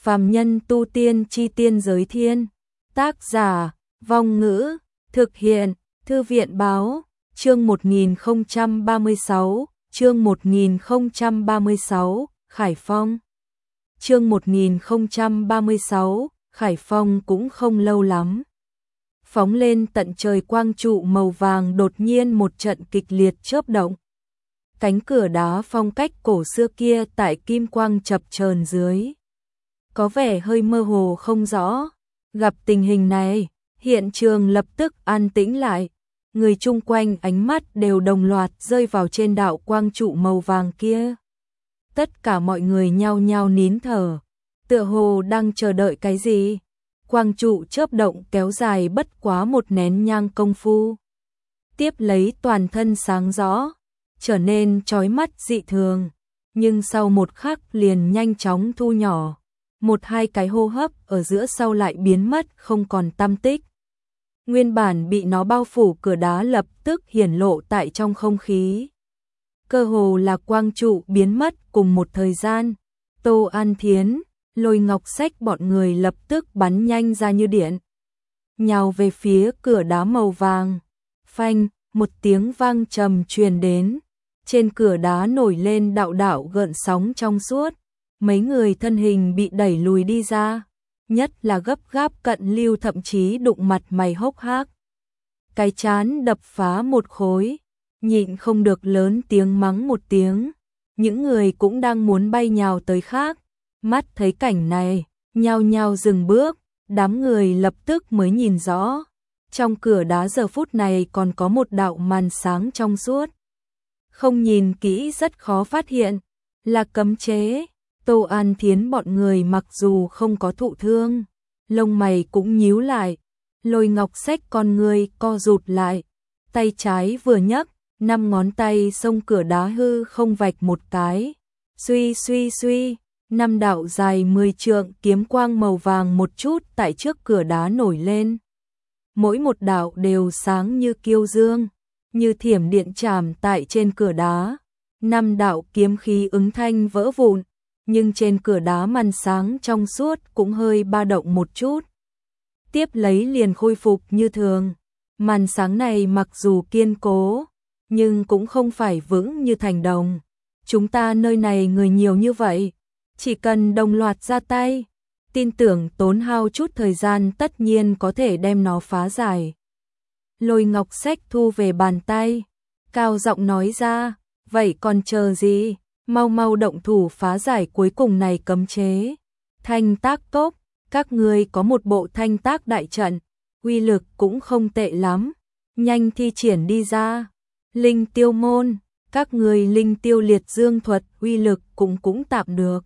Phàm nhân tu tiên chi tiên giới thiên. Tác giả, Vong Ngữ, thực hiện, Thư viện Báo, chương 1036, chương 1036, Khải Phong. Chương 1036, Khải Phong cũng không lâu lắm. Phóng lên tận trời quang trụ màu vàng đột nhiên một trận kịch liệt chớp động. Cánh cửa đá phong cách cổ xưa kia tại kim quang chập chờn dưới, có vẻ hơi mơ hồ không rõ. Gặp tình hình này, hiện trường lập tức an tĩnh lại. Người chung quanh ánh mắt đều đồng loạt rơi vào trên đạo quang trụ màu vàng kia. Tất cả mọi người nhao nhao nín thở, tựa hồ đang chờ đợi cái gì. Quang trụ chớp động kéo dài bất quá một nén nhang công phu. Tiếp lấy toàn thân sáng rõ, trở nên chói mắt dị thường, nhưng sau một khắc liền nhanh chóng thu nhỏ. Một hai cái hô hấp ở giữa sau lại biến mất không còn tăm tích. Nguyên bản bị nó bao phủ cửa đá lập tức hiển lộ tại trong không khí. Cơ hồ là quang trụ biến mất cùng một thời gian. Tô An Thiến, Lôi Ngọc Sách bọn người lập tức bắn nhanh ra như điện, nhào về phía cửa đá màu vàng. Phanh, một tiếng vang trầm truyền đến. Trên cửa đá nổi lên đạo đạo gợn sóng trong suốt. Mấy người thân hình bị đẩy lùi đi ra, nhất là gấp gáp Cận Lưu thậm chí đụng mặt mày hốc hác. Cái chán đập phá một khối, nhịn không được lớn tiếng mắng một tiếng. Những người cũng đang muốn bay nhào tới khác, mắt thấy cảnh này, nhao nhao dừng bước. Đám người lập tức mới nhìn rõ, trong cửa đá giờ phút này còn có một đạo màn sáng trong suốt. Không nhìn kỹ rất khó phát hiện, là cấm chế. Tô An Thiến bọn người mặc dù không có thụ thương, lông mày cũng nhíu lại. Lôi Ngọc Sách con người co rụt lại, tay trái vừa nhấc, 5 ngón tay xông cửa đá hư không vạch một cái. Suy suy suy, 5 đạo dài 10 trượng kiếm quang màu vàng một chút tại trước cửa đá nổi lên. Mỗi một đạo đều sáng như kiêu dương, như thiểm điện chạm tại trên cửa đá. 5 đạo kiếm khí ứng thanh vỡ vụn, nhưng trên cửa đá màn sáng trong suốt cũng hơi ba động một chút. Tiếp lấy liền khôi phục như thường. Màn sáng này mặc dù kiên cố, nhưng cũng không phải vững như thành đồng. Chúng ta nơi này người nhiều như vậy, chỉ cần đồng loạt ra tay, tin tưởng tốn hao chút thời gian tất nhiên có thể đem nó phá giải. Lôi Ngọc Sách thu về bàn tay, cao giọng nói ra, vậy còn chờ gì? Mau mau động thủ phá giải cuối cùng này cấm chế. Thanh tác cốc, các ngươi có một bộ thanh tác đại trận, uy lực cũng không tệ lắm, nhanh thi triển đi ra. Linh tiêu môn, các ngươi linh tiêu liệt dương thuật uy lực cũng tạm được,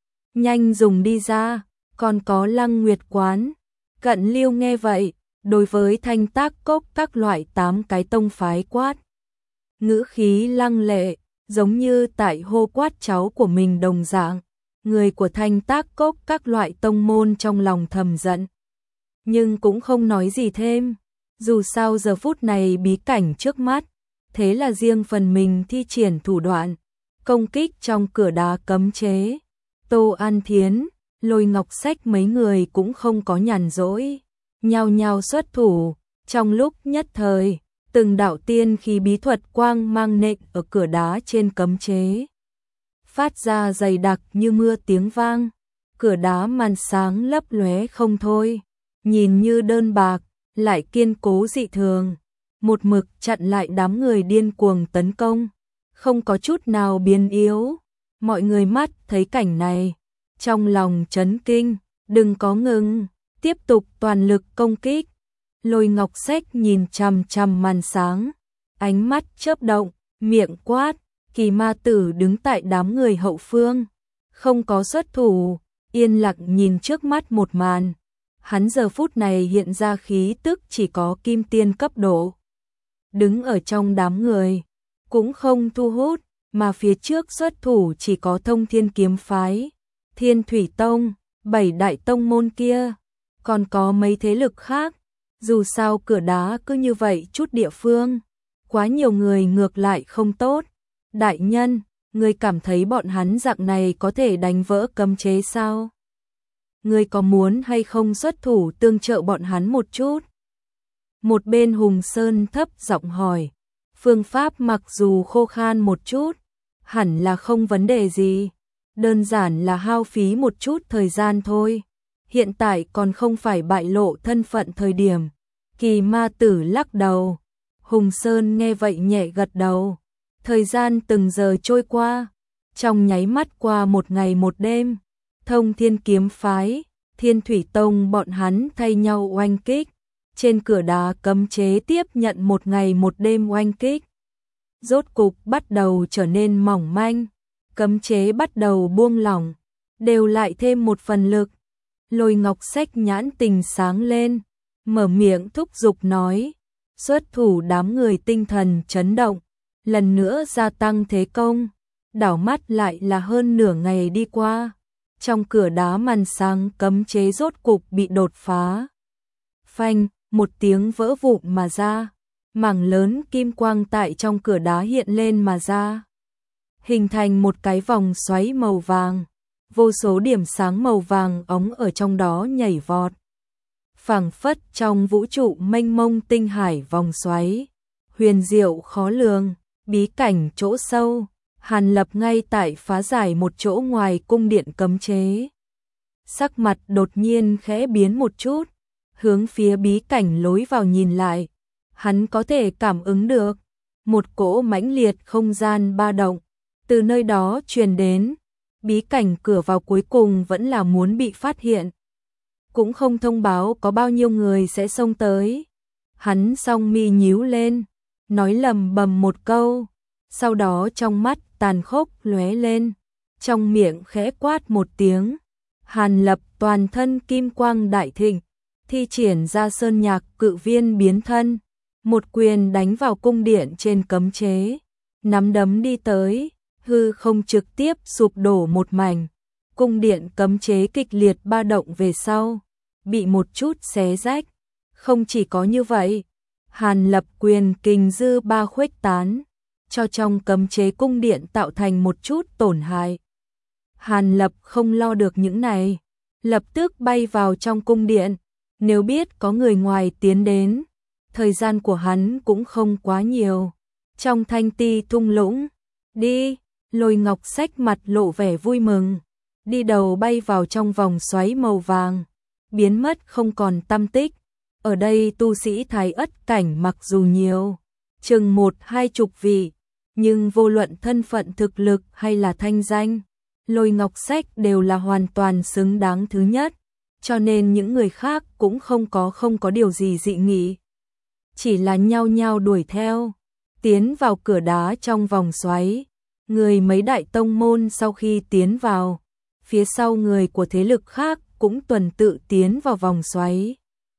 nhanh dùng đi ra. Còn có Lăng Nguyệt quán. Cận Lưu nghe vậy, đối với thanh tác cốc các loại 8 cái tông phái quát, ngữ khí lăng lệ, giống như tại hô quát cháu của mình đồng dạng. Người của thanh tác cốc các loại tông môn trong lòng thầm giận, nhưng cũng không nói gì thêm. Dù sao giờ phút này bí cảnh trước mắt, thế là riêng phần mình thi triển thủ đoạn, công kích trong cửa đá cấm chế. Tô An Thiến, Lôi Ngọc Sách mấy người cũng không có nhàn rỗi, nhao nhao xuất thủ. Trong lúc nhất thời, từng đạo tiên khí bí thuật quang mang nện ở cửa đá trên cấm chế, phát ra dày đặc như mưa tiếng vang. Cửa đá màn sáng lấp lóe không thôi, nhìn như đơn bạc, lại kiên cố dị thường, một mực chặn lại đám người điên cuồng tấn công, không có chút nào biến yếu. Mọi người mắt thấy cảnh này, trong lòng chấn kinh, đừng có ngừng, tiếp tục toàn lực công kích. Lôi Ngọc Sách nhìn chằm chằm màn sáng, ánh mắt chớp động, miệng quát. Kỳ Ma Tử đứng tại đám người hậu phương, không có xuất thủ, yên lặng nhìn trước mắt một màn. Hắn giờ phút này hiện ra khí tức chỉ có kim tiên cấp độ. Đứng ở trong đám người, cũng không thu hút, mà phía trước xuất thủ chỉ có Thông Thiên kiếm phái, Thiên Thủy Tông, 7 đại tông môn kia, còn có mấy thế lực khác. Dù sao cửa đá cứ như vậy chút địa phương, quá nhiều người ngược lại không tốt. Đại nhân, người cảm thấy bọn hắn dạng này có thể đánh vỡ cấm chế sao? ngươi có muốn hay không xuất thủ tương trợ bọn hắn một chút? Một bên Hùng Sơn thấp giọng hỏi, phương pháp mặc dù khô khan một chút, hẳn là không vấn đề gì, đơn giản là hao phí một chút thời gian thôi. Hiện tại còn không phải bại lộ thân phận thời điểm. Kỳ ma tử lắc đầu. Hùng Sơn nghe vậy nhẹ gật đầu. Thời gian từng giờ trôi qua, trong nháy mắt qua một ngày một đêm. Thông Thiên kiếm phái, Thiên Thủy Tông bọn hắn thay nhau oanh kích. Trên cửa đá cấm chế tiếp nhận một ngày một đêm oanh kích. Rốt cục bắt đầu trở nên mỏng manh, cấm chế bắt đầu buông lỏng, đều lại thêm một phần lực. Lôi Ngọc Sách nhãn tình sáng lên, mở miệng thúc giục nói, xuất thủ. Đám người tinh thần chấn động, lần nữa gia tăng thế công, đảo mắt lại là hơn nửa ngày đi qua. Trong cửa đá màn sáng cấm chế rốt cục bị đột phá. Phanh, một tiếng vỡ vụn mà ra, mảng lớn kim quang tại trong cửa đá hiện lên mà ra, hình thành một cái vòng xoáy màu vàng, vô số điểm sáng màu vàng óng ở trong đó nhảy vọt. Phảng phất trong vũ trụ mênh mông tinh hải vòng xoáy, huyền diệu khó lường, bí cảnh chỗ sâu. Hàn Lập ngay tại phá giải một chỗ ngoài cung điện cấm chế. Sắc mặt đột nhiên khẽ biến một chút, hướng phía bí cảnh lối vào nhìn lại. Hắn có thể cảm ứng được một cỗ mãnh liệt không gian ba động từ nơi đó truyền đến. Bí cảnh cửa vào cuối cùng vẫn là muốn bị phát hiện, cũng không thông báo có bao nhiêu người sẽ xông tới. Hắn song mi nhíu lên, nói lầm bầm một câu, sau đó trong mắt tàn khốc lóe lên, trong miệng khẽ quát một tiếng. Hàn Lập toàn thân kim quang đại thịnh, thi triển ra sơn nhạc cự viên biến thân, một quyền đánh vào cung điện trên cấm chế, nắm đấm đi tới, hư không trực tiếp sụp đổ một mảnh. Cung điện cấm chế kịch liệt ba động về sau, bị một chút xé rách. Không chỉ có như vậy, Hàn Lập quyền kình dư ba khuếch tán, cho trong cấm chế cung điện tạo thành một chút tổn hại. Hàn Lập không lo được những này, lập tức bay vào trong cung điện. Nếu biết có người ngoài tiến đến, thời gian của hắn cũng không quá nhiều. Trong thanh ti thung lũng, đi, Lôi Ngọc Sách mặt lộ vẻ vui mừng, đi đầu bay vào trong vòng xoáy màu vàng, biến mất không còn tăm tích. Ở đây tu sĩ Thái Ất cảnh mặc dù nhiều, chừng 1-20 vị, nhưng vô luận thân phận thực lực hay là thanh danh, Lôi Ngọc Sách đều là hoàn toàn xứng đáng thứ nhất, cho nên những người khác cũng không có điều gì dị nghị. Chỉ là nhao nhao đuổi theo, tiến vào cửa đá trong vòng xoáy. Người mấy đại tông môn sau khi tiến vào, phía sau người của thế lực khác cũng tuần tự tiến vào vòng xoáy.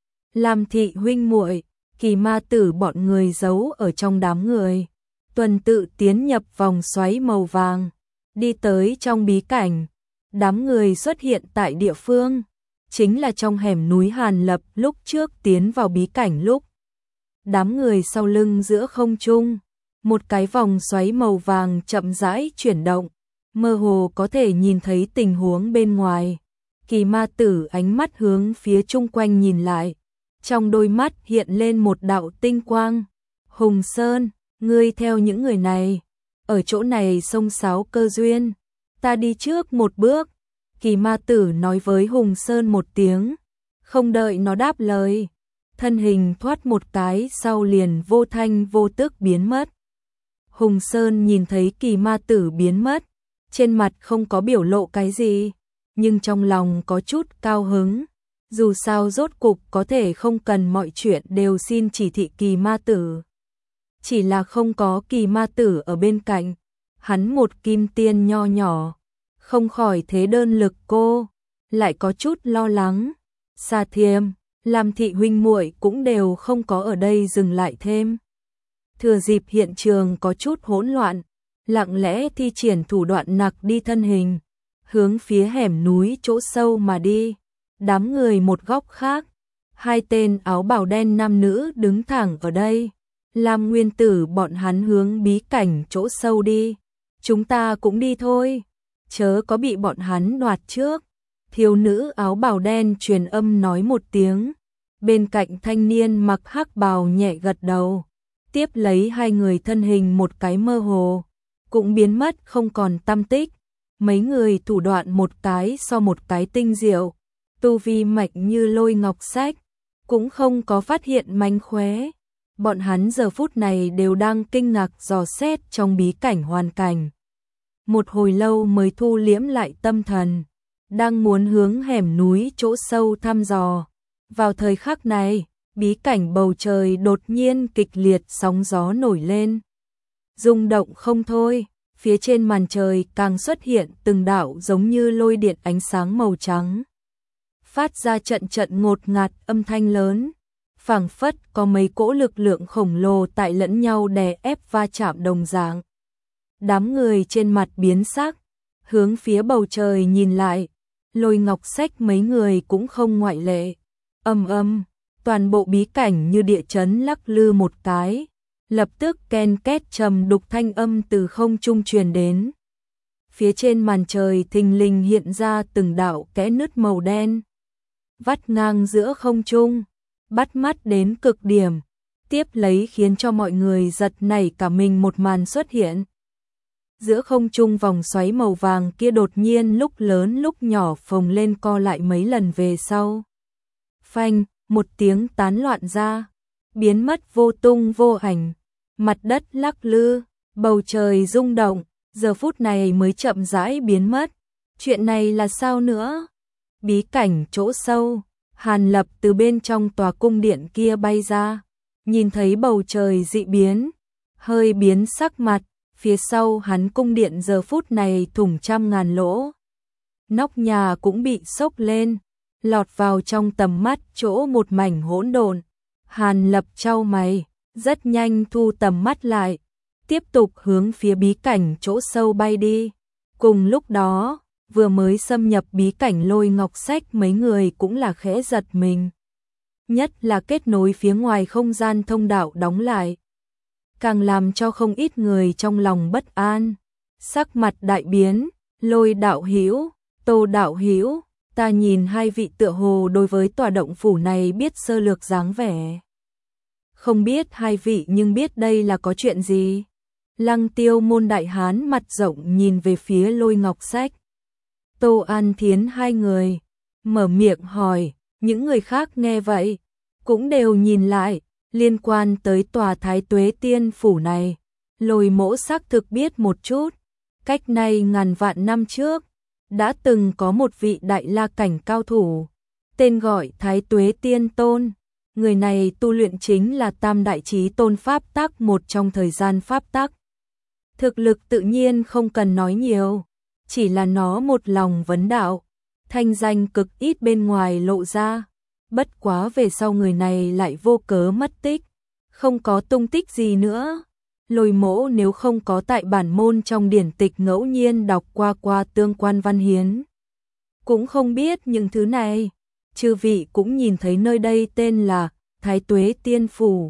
Lam Thị huynh muội, Kỳ ma tử bọn người giấu ở trong đám người, tuần tự tiến nhập vòng xoáy màu vàng, đi tới trong bí cảnh. Đám người xuất hiện tại địa phương, chính là trong hẻm núi Hàn Lập lúc trước tiến vào bí cảnh lúc. Đám người sau lưng giữa không trung, một cái vòng xoáy màu vàng chậm rãi chuyển động, mơ hồ có thể nhìn thấy tình huống bên ngoài. Kỳ ma tử ánh mắt hướng phía chung quanh nhìn lại, trong đôi mắt hiện lên một đạo tinh quang. Hùng Sơn, ngươi theo những người này, ở chỗ này xông xáo cơ duyên, ta đi trước một bước. Kỳ ma tử nói với Hùng Sơn một tiếng, không đợi nó đáp lời, thân hình thoát một cái sau liền vô thanh vô tức biến mất. Hùng Sơn nhìn thấy kỳ ma tử biến mất, trên mặt không có biểu lộ cái gì, nhưng trong lòng có chút cao hứng. Dù sao rốt cục có thể không cần mọi chuyện đều xin chỉ thị kỳ ma tử. Chỉ là không có kỳ ma tử ở bên cạnh, hắn một kim tiên nho nhỏ, không khỏi thế đơn lực cô, lại có chút lo lắng. Sa Thiêm, Lam Thị huynh muội cũng đều không có ở đây dừng lại thêm. Thừa dịp hiện trường có chút hỗn loạn, lặng lẽ thi triển thủ đoạn nặc đi thân hình, hướng phía hẻm núi chỗ sâu mà đi. Đám người một góc khác, hai tên áo bào đen nam nữ đứng thẳng ở đây. Lam Nguyên Tử bọn hắn hướng bí cảnh chỗ sâu đi. Chúng ta cũng đi thôi, chớ có bị bọn hắn đoạt trước. Thiếu nữ áo bào đen truyền âm nói một tiếng, bên cạnh thanh niên mặc hắc bào nhẹ gật đầu, tiếp lấy hai người thân hình một cái mơ hồ, cũng biến mất không còn tăm tích. Mấy người thủ đoạn một cái so một cái tinh diệu, tu vi mạnh như Lôi Ngọc Sách, cũng không có phát hiện mánh khóe. Bọn hắn giờ phút này đều đang kinh ngạc dò xét trong bí cảnh hoàn cảnh. Một hồi lâu mới thu liễm lại tâm thần, đang muốn hướng hẻm núi chỗ sâu thăm dò. Vào thời khắc này, bí cảnh bầu trời đột nhiên kịch liệt sóng gió nổi lên. Rung động không thôi, phía trên màn trời càng xuất hiện từng đạo giống như lôi điện ánh sáng màu trắng. Phát ra trận trận ngột ngạt âm thanh lớn, phảng phất có mấy cỗ lực lượng khổng lồ tại lẫn nhau đè ép va chạm đồng dạng. Đám người trên mặt biến sắc, hướng phía bầu trời nhìn lại, Lôi Ngọc Sách mấy người cũng không ngoại lệ. Ầm ầm, toàn bộ bí cảnh như địa chấn lắc lư một cái, lập tức ken két trầm đục thanh âm từ không trung truyền đến. Phía trên màn trời thình lình hiện ra từng đạo kẽ nứt màu đen, vắt ngang giữa không trung, bắt mắt đến cực điểm, tiếp lấy khiến cho mọi người giật nảy cả mình một màn xuất hiện. Giữa không trung vòng xoáy màu vàng kia đột nhiên lúc lớn lúc nhỏ phồng lên co lại mấy lần về sau. Phanh, một tiếng tán loạn ra, biến mất vô tung vô ảnh, mặt đất lắc lư, bầu trời rung động, giờ phút này mới chậm rãi biến mất. Chuyện này là sao nữa? Bí cảnh chỗ sâu, Hàn Lập từ bên trong tòa cung điện kia bay ra, nhìn thấy bầu trời dị biến, hơi biến sắc mặt, phía sau hắn cung điện giờ phút này thủng trăm ngàn lỗ. Nóc nhà cũng bị xốc lên, lọt vào trong tầm mắt chỗ một mảnh hỗn độn. Hàn Lập chau mày, rất nhanh thu tầm mắt lại, tiếp tục hướng phía bí cảnh chỗ sâu bay đi. Cùng lúc đó, vừa mới xâm nhập bí cảnh Lôi Ngọc Sách mấy người cũng là khẽ giật mình. Nhất là kết nối phía ngoài không gian thông đạo đóng lại, càng làm cho không ít người trong lòng bất an. Sắc mặt đại biến, Lôi đạo hữu, Tô đạo hữu, ta nhìn hai vị tựa hồ đối với tòa động phủ này biết sơ lược dáng vẻ. Không biết hai vị nhưng biết đây là có chuyện gì? Lăng Tiêu môn đại hán mặt rộng nhìn về phía Lôi Ngọc Sách. Tô An Thiến hai người, mở miệng hỏi, những người khác nghe vậy, cũng đều nhìn lại, liên quan tới tòa Thái Tuế Tiên Phủ này. Lôi Mỗ xác thực biết một chút, cách nay ngàn vạn năm trước, đã từng có một vị đại la cảnh cao thủ, tên gọi Thái Tuế Tiên Tôn. Người này tu luyện chính là Tam Đại Chí Tôn Pháp Tắc, một trong thời gian Pháp Tắc. Thực lực tự nhiên không cần nói nhiều, chỉ là nó một lòng vấn đạo, thanh danh cực ít bên ngoài lộ ra. Bất quá về sau người này lại vô cớ mất tích, không có tung tích gì nữa. Lôi Mỗ nếu không có tại bản môn trong điển tịch ngẫu nhiên đọc qua tương quan văn hiến, cũng không biết những thứ này. Chư vị cũng nhìn thấy nơi đây tên là Thái Tuế Tiên Phủ.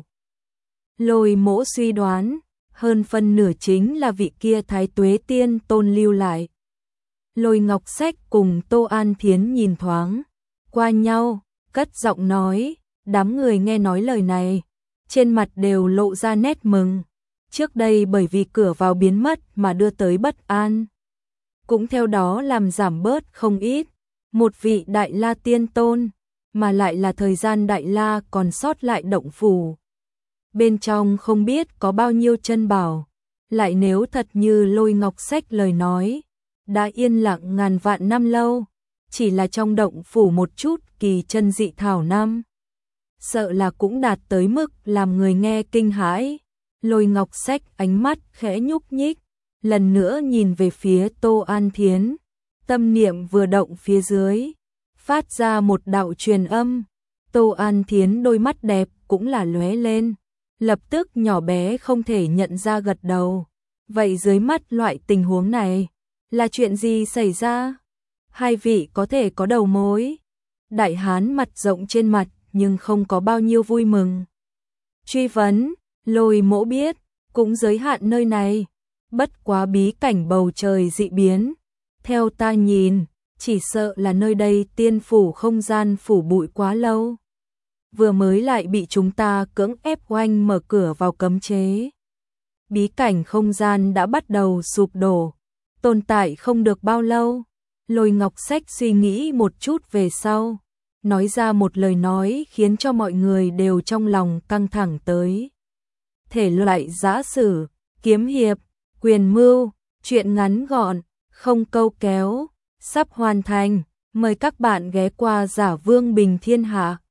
Lôi Mỗ suy đoán, hơn phân nửa chính là vị kia Thái Tuế Tiên Tôn lưu lại. Lôi Ngọc Sách cùng Tô An Thiến nhìn thoáng qua nhau, cất giọng nói. Đám người nghe nói lời này, trên mặt đều lộ ra nét mừng. Trước đây bởi vì cửa vào biến mất mà đưa tới bất an, cũng theo đó làm giảm bớt không ít. Một vị Đại La Tiên Tôn, mà lại là thời gian Đại La còn sót lại động phủ. Bên trong không biết có bao nhiêu chân bảo, lại nếu thật như Lôi Ngọc Sách lời nói, đã yên lặng ngàn vạn năm lâu, chỉ là trong động phủ một chút kỳ chân dị thảo năm, sợ là cũng đạt tới mức làm người nghe kinh hãi. Lôi Ngọc Sách ánh mắt khẽ nhúc nhích, lần nữa nhìn về phía Tô An Thiến, tâm niệm vừa động phía dưới, phát ra một đạo truyền âm. Tô An Thiến đôi mắt đẹp cũng là lóe lên, lập tức nhỏ bé không thể nhận ra gật đầu. Vậy dưới mắt loại tình huống này, là chuyện gì xảy ra? Hai vị có thể có đầu mối. Đại hán mặt rộng trên mặt nhưng không có bao nhiêu vui mừng. Truy vấn, Lôi Mỗ biết, cũng giới hạn nơi này. Bất quá bí cảnh bầu trời dị biến. Theo ta nhìn, chỉ sợ là nơi đây tiên phủ không gian phủ bụi quá lâu. Vừa mới lại bị chúng ta cưỡng ép oanh mở cửa vào cấm chế. Bí cảnh không gian đã bắt đầu sụp đổ, tồn tại không được bao lâu. Lôi Ngọc Sách suy nghĩ một chút về sau, nói ra một lời nói khiến cho mọi người đều trong lòng căng thẳng tới. Thể loại giã sử, kiếm hiệp, quyền mưu, truyện ngắn gọn, không câu kéo, sắp hoàn thành. Mời các bạn ghé qua Giả Vương Bình Thiên Hạ.